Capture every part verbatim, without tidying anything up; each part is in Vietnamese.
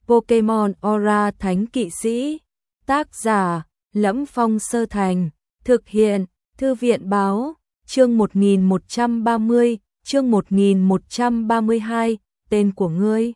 Pokemon Aura Thánh Kỵ Sĩ. Tác giả: Lẫm Phong Sơ Thành. Thực hiện: Thư viện báo. Chương một nghìn một trăm ba mươi, chương một nghìn một trăm ba mươi hai, tên của ngươi.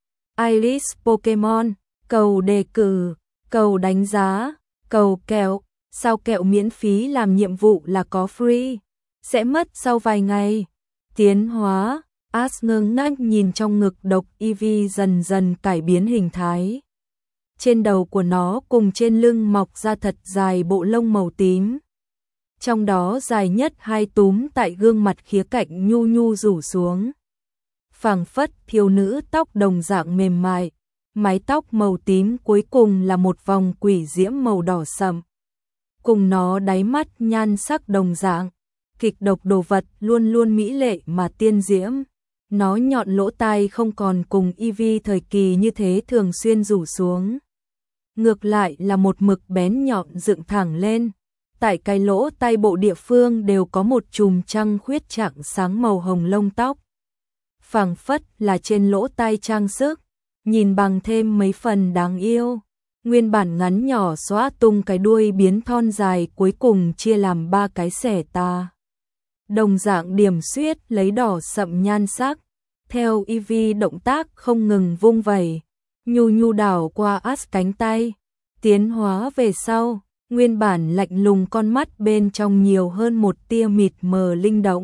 Iris Pokemon, cầu đề cử, cầu đánh giá, cầu kẹo, sao kẹo miễn phí làm nhiệm vụ là có free, sẽ mất sau vài ngày. Tiến hóa, Ash ngơ ngác nhìn trong ngực độc Eevee dần dần cải biến hình thái. Trên đầu của nó cùng trên lưng mọc ra thật dài bộ lông màu tím. Trong đó dài nhất hai túm tại gương mặt khía cạnh nhu nhu rủ xuống. Phảng phất thiếu nữ tóc đồng dạng mềm mại, mái tóc màu tím cuối cùng là một vòng quỷ diễm màu đỏ sậm. Cùng nó đáy mắt nhan sắc đồng dạng, kịch độc đồ vật luôn luôn mỹ lệ mà tiên diễm. Nó nhọn lỗ tai không còn cùng Eevee thời kỳ như thế thường xuyên rủ xuống. Ngược lại là một mực bén nhọn dựng thẳng lên. Tại cái lỗ tai bộ địa phương đều có một chùm trăng khuyết trạng sáng màu hồng lông tóc. Phảng phất là trên lỗ tai trang sức, nhìn bằng thêm mấy phần đáng yêu. Nguyên bản ngắn nhỏ xóa tung cái đuôi biến thon dài cuối cùng chia làm ba cái xẻ tà. Đồng dạng điểm xuyết lấy đỏ sậm nhan sắc. Theo Eevee động tác không ngừng vung vẩy, nhu nhu đảo qua Ash cánh tay. Tiến hóa về sau, nguyên bản lạnh lùng con mắt bên trong nhiều hơn một tia mịt mờ linh động.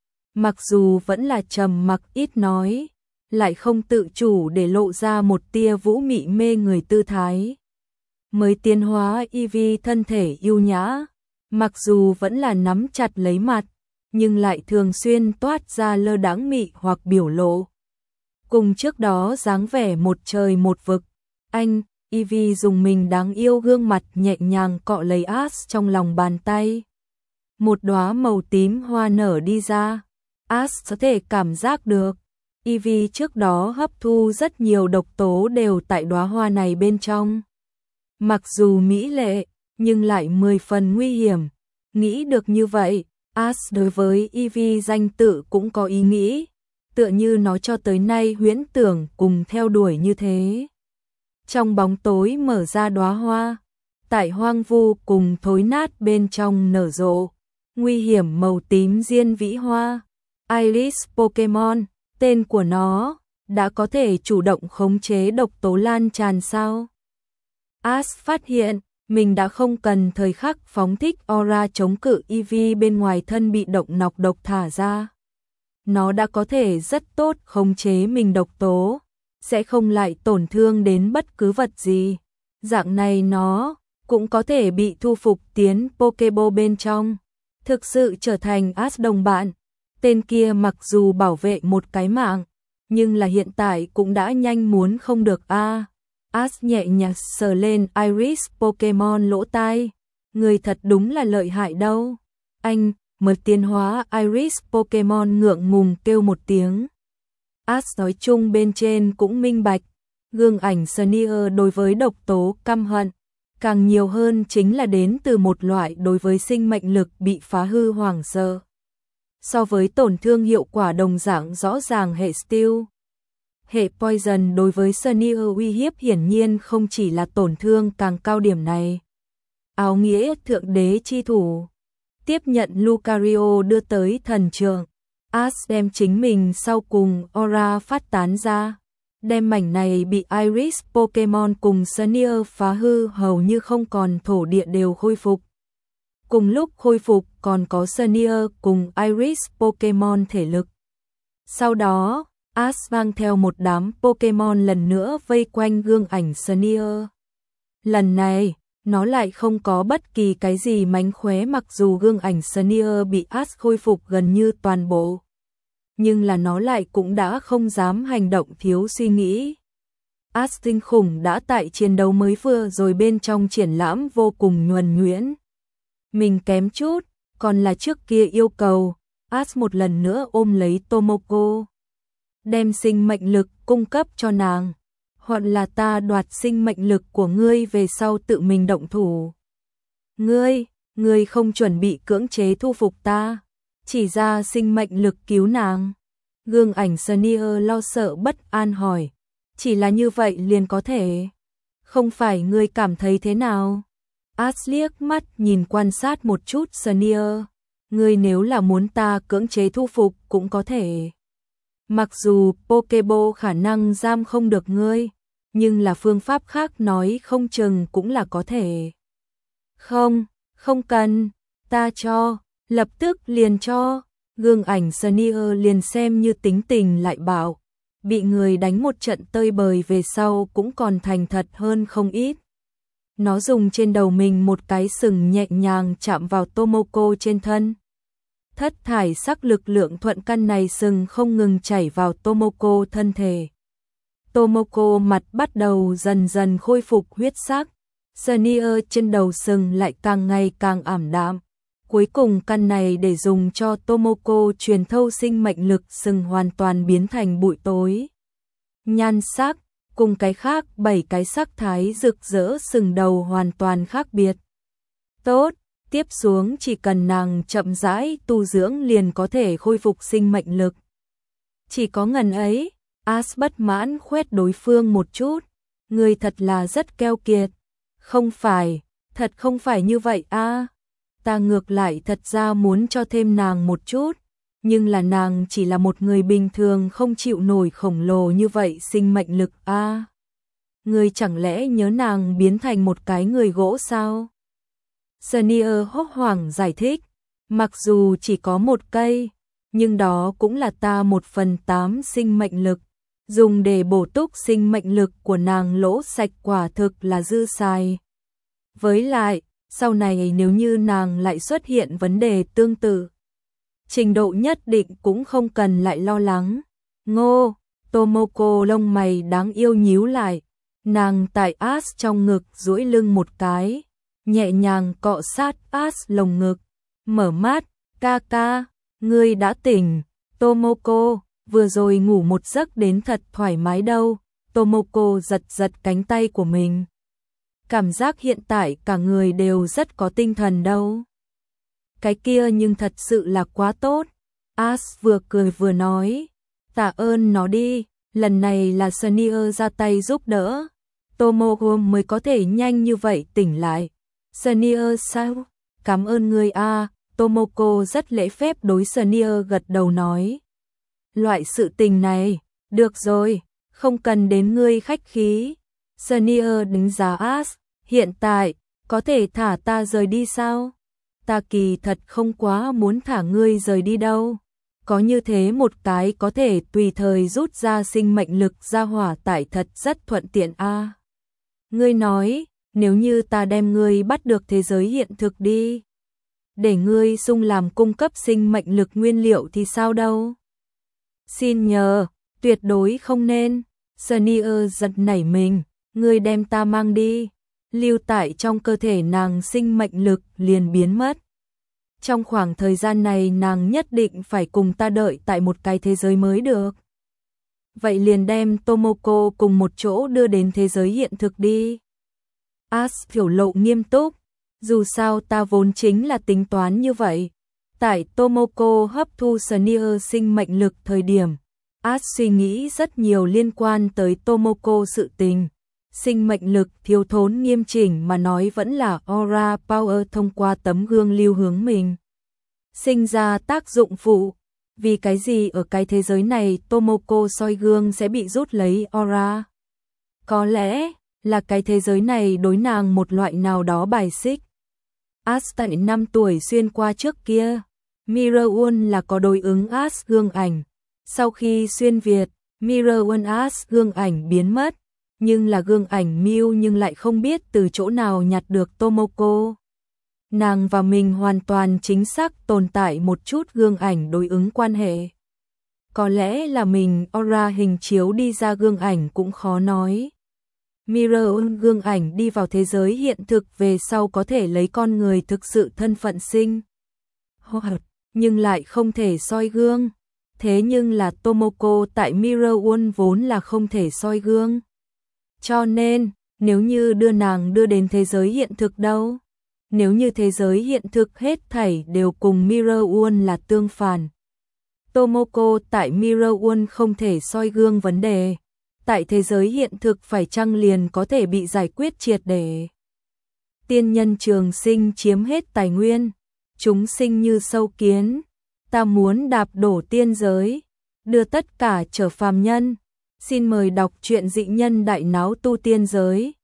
Mặc dù vẫn là trầm mặc ít nói, lại không tự chủ để lộ ra một tia vũ mị mê người tư thái. Mới tiến hóa Eevee thân thể yêu nhã, mặc dù vẫn là nắm chặt lấy mặt, nhưng lại thường xuyên toát ra lơ đãng mị hoặc biểu lộ. Cùng trước đó dáng vẻ một trời một vực, anh, Eevee dùng mình đáng yêu gương mặt nhẹ nhàng cọ lấy Ash trong lòng bàn tay. Một đóa màu tím hoa nở đi ra, Ash có thể cảm giác được. Eevee trước đó hấp thu rất nhiều độc tố đều tại đóa hoa này bên trong. Mặc dù mỹ lệ, nhưng lại mười phần nguy hiểm. Nghĩ được như vậy, Ash đối với Eevee danh tự cũng có ý nghĩ, tựa như nó cho tới nay huyễn tưởng cùng theo đuổi như thế. Trong bóng tối mở ra đóa hoa, tại hoang vu cùng thối nát bên trong nở rộ, nguy hiểm màu tím diên vĩ hoa. Iris Pokemon, tên của nó, đã có thể chủ động khống chế độc tố lan tràn sao? Ash phát hiện, mình đã không cần thời khắc phóng thích aura chống cự Eevee bên ngoài thân bị độc nọc độc thả ra. Nó đã có thể rất tốt khống chế mình độc tố, sẽ không lại tổn thương đến bất cứ vật gì. Dạng này nó cũng có thể bị thu phục tiến Pokeball bên trong, thực sự trở thành Ash đồng bạn. Tên kia mặc dù bảo vệ một cái mạng, nhưng là hiện tại cũng đã nhanh muốn không được a. À. Ash nhẹ nhàng sờ lên Iris Pokemon lỗ tai. Người thật đúng là lợi hại đâu. Anh, mới tiến hóa Iris Pokemon ngượng ngùng kêu một tiếng. Ash nói chung bên trên cũng minh bạch. Gương ảnh Sneer đối với độc tố căm hận, càng nhiều hơn chính là đến từ một loại đối với sinh mệnh lực bị phá hư hoảng sợ. So với tổn thương hiệu quả đồng dạng rõ ràng hệ Steel. Hệ Poison đối với Sneer uy hiếp hiển nhiên không chỉ là tổn thương càng cao điểm này. Áo nghĩa thượng đế chi thủ. Tiếp nhận Lucario đưa tới thần trượng. Ash đem chính mình sau cùng aura phát tán ra. Đem mảnh này bị Iris Pokemon cùng Sneer phá hư hầu như không còn thổ địa đều khôi phục. Cùng lúc khôi phục còn có Sneer cùng Iris Pokemon thể lực. Sau đó, Ash mang theo một đám Pokemon lần nữa vây quanh gương ảnh Sneer. Lần này, nó lại không có bất kỳ cái gì mánh khóe mặc dù gương ảnh Sneer bị Ash khôi phục gần như toàn bộ. Nhưng là nó lại cũng đã không dám hành động thiếu suy nghĩ. Ash tinh khủng đã tại chiến đấu mới vừa rồi bên trong triển lãm vô cùng nhuần nhuyễn. Mình kém chút, còn là trước kia yêu cầu, Ash một lần nữa ôm lấy Tomoko. Đem sinh mệnh lực cung cấp cho nàng, hoặc là ta đoạt sinh mệnh lực của ngươi về sau tự mình động thủ. Ngươi, ngươi không chuẩn bị cưỡng chế thu phục ta, chỉ ra sinh mệnh lực cứu nàng. Gương ảnh Sneer lo sợ bất an hỏi, Chỉ là như vậy liền có thể. Không phải ngươi cảm thấy thế nào? As liếc mắt nhìn quan sát một chút Senior. Ngươi nếu là muốn ta cưỡng chế thu phục cũng có thể. Mặc dù Pokéball khả năng giam không được ngươi, nhưng là phương pháp khác nói không chừng cũng là có thể. Không, không cần, ta cho, lập tức liền cho. Gương ảnh Senior liền xem như tính tình lại bảo, bị người đánh một trận tơi bời về sau cũng còn thành thật hơn không ít. Nó dùng trên đầu mình một cái sừng nhẹ nhàng chạm vào Tomoko trên thân. Thất thải sắc lực lượng thuận căn này sừng không ngừng chảy vào Tomoko thân thể. Tomoko mặt bắt đầu dần dần khôi phục huyết sắc. Senior trên đầu sừng lại càng ngày càng ảm đạm. Cuối cùng căn này để dùng cho Tomoko truyền thâu sinh mệnh lực sừng hoàn toàn biến thành bụi tối. Nhan sắc, cùng cái khác bảy cái sắc thái rực rỡ sừng đầu hoàn toàn khác biệt. Tốt, tiếp xuống chỉ cần nàng chậm rãi tu dưỡng liền có thể khôi phục sinh mệnh lực. Chỉ có ngần ấy, As bất mãn khoét đối phương một chút. Người thật là rất keo kiệt. Không phải, thật không phải như vậy a. À. Ta ngược lại thật ra muốn cho thêm nàng một chút, nhưng là nàng chỉ là một người bình thường không chịu nổi khổng lồ như vậy sinh mệnh lực a. À. Ngươi chẳng lẽ nhớ nàng biến thành một cái người gỗ sao? Senior hốt hoảng giải thích, mặc dù chỉ có một cây, nhưng đó cũng là ta một phần tám sinh mệnh lực, dùng để bổ túc sinh mệnh lực của nàng lỗ sạch quả thực là dư xài. Với lại, sau này nếu như nàng lại xuất hiện vấn đề tương tự, trình độ nhất định cũng không cần lại lo lắng. Ngô, Tomoko lông mày đáng yêu nhíu lại, nàng tại As trong ngực duỗi lưng một cái, nhẹ nhàng cọ sát As lồng ngực, mở mắt, ca ca, ngươi đã tỉnh, Tomoko, vừa rồi ngủ một giấc đến thật thoải mái đâu. Tomoko giật giật cánh tay của mình. Cảm giác hiện tại cả người đều rất có tinh thần đâu. Cái kia nhưng thật sự là quá tốt. As vừa cười vừa nói, tạ ơn nó đi, lần này là Senior ra tay giúp đỡ. Tomoko mới có thể nhanh như vậy tỉnh lại. Senior sao? Cảm ơn người a. Tomoko rất lễ phép đối Senior gật đầu nói. Loại sự tình này, được rồi, không cần đến ngươi khách khí. Senior đánh giá As, hiện tại, có thể thả ta rời đi sao? Ta kỳ thật không quá muốn thả ngươi rời đi đâu. Có như thế một cái có thể tùy thời rút ra sinh mệnh lực ra hỏa tại thật rất thuận tiện a. À. Ngươi nói, nếu như ta đem ngươi bắt được thế giới hiện thực đi, để ngươi sung làm cung cấp sinh mệnh lực nguyên liệu thì sao đâu? Xin nhờ, tuyệt đối không nên. Senior giật nảy mình, ngươi đem ta mang đi. Lưu tại trong cơ thể nàng sinh mệnh lực liền biến mất. Trong khoảng thời gian này nàng nhất định phải cùng ta đợi tại một cái thế giới mới được. Vậy liền đem Tomoko cùng một chỗ đưa đến thế giới hiện thực đi. As biểu lộ nghiêm túc, dù sao ta vốn chính là tính toán như vậy. Tại Tomoko hấp thu Senior sinh mệnh lực thời điểm, As suy nghĩ rất nhiều liên quan tới Tomoko sự tình. Sinh mệnh lực thiếu thốn nghiêm chỉnh mà nói vẫn là Aura Power thông qua tấm gương lưu hướng mình. Sinh ra tác dụng phụ, vì cái gì ở cái thế giới này Tomoko soi gương sẽ bị rút lấy Aura? Có lẽ là cái thế giới này đối nàng một loại nào đó bài xích. As tại năm tuổi xuyên qua trước kia, Mirror One là có đối ứng As gương ảnh. Sau khi xuyên Việt, Mirror One As gương ảnh biến mất, nhưng là gương ảnh Mew nhưng lại không biết từ chỗ nào nhặt được Tomoko. Nàng và mình hoàn toàn chính xác tồn tại một chút gương ảnh đối ứng quan hệ. Có lẽ là mình Aura hình chiếu đi ra gương ảnh cũng khó nói. Mirror gương ảnh đi vào thế giới hiện thực về sau có thể lấy con người thực sự thân phận sinh hoạt, nhưng lại không thể soi gương. Thế nhưng là Tomoko tại Mirror One vốn là không thể soi gương. Cho nên, nếu như đưa nàng đưa đến thế giới hiện thực đâu? Nếu như thế giới hiện thực hết thảy đều cùng Mirror One là tương phản. Tomoko tại Mirror One không thể soi gương vấn đề. tại thế giới hiện thực phải chăng liền có thể bị giải quyết triệt để. Tiên nhân trường sinh chiếm hết tài nguyên, chúng sinh như sâu kiến, ta muốn đạp đổ tiên giới, đưa tất cả trở phàm nhân. Xin mời đọc truyện Dị Nhân Đại Náo Tu Tiên Giới.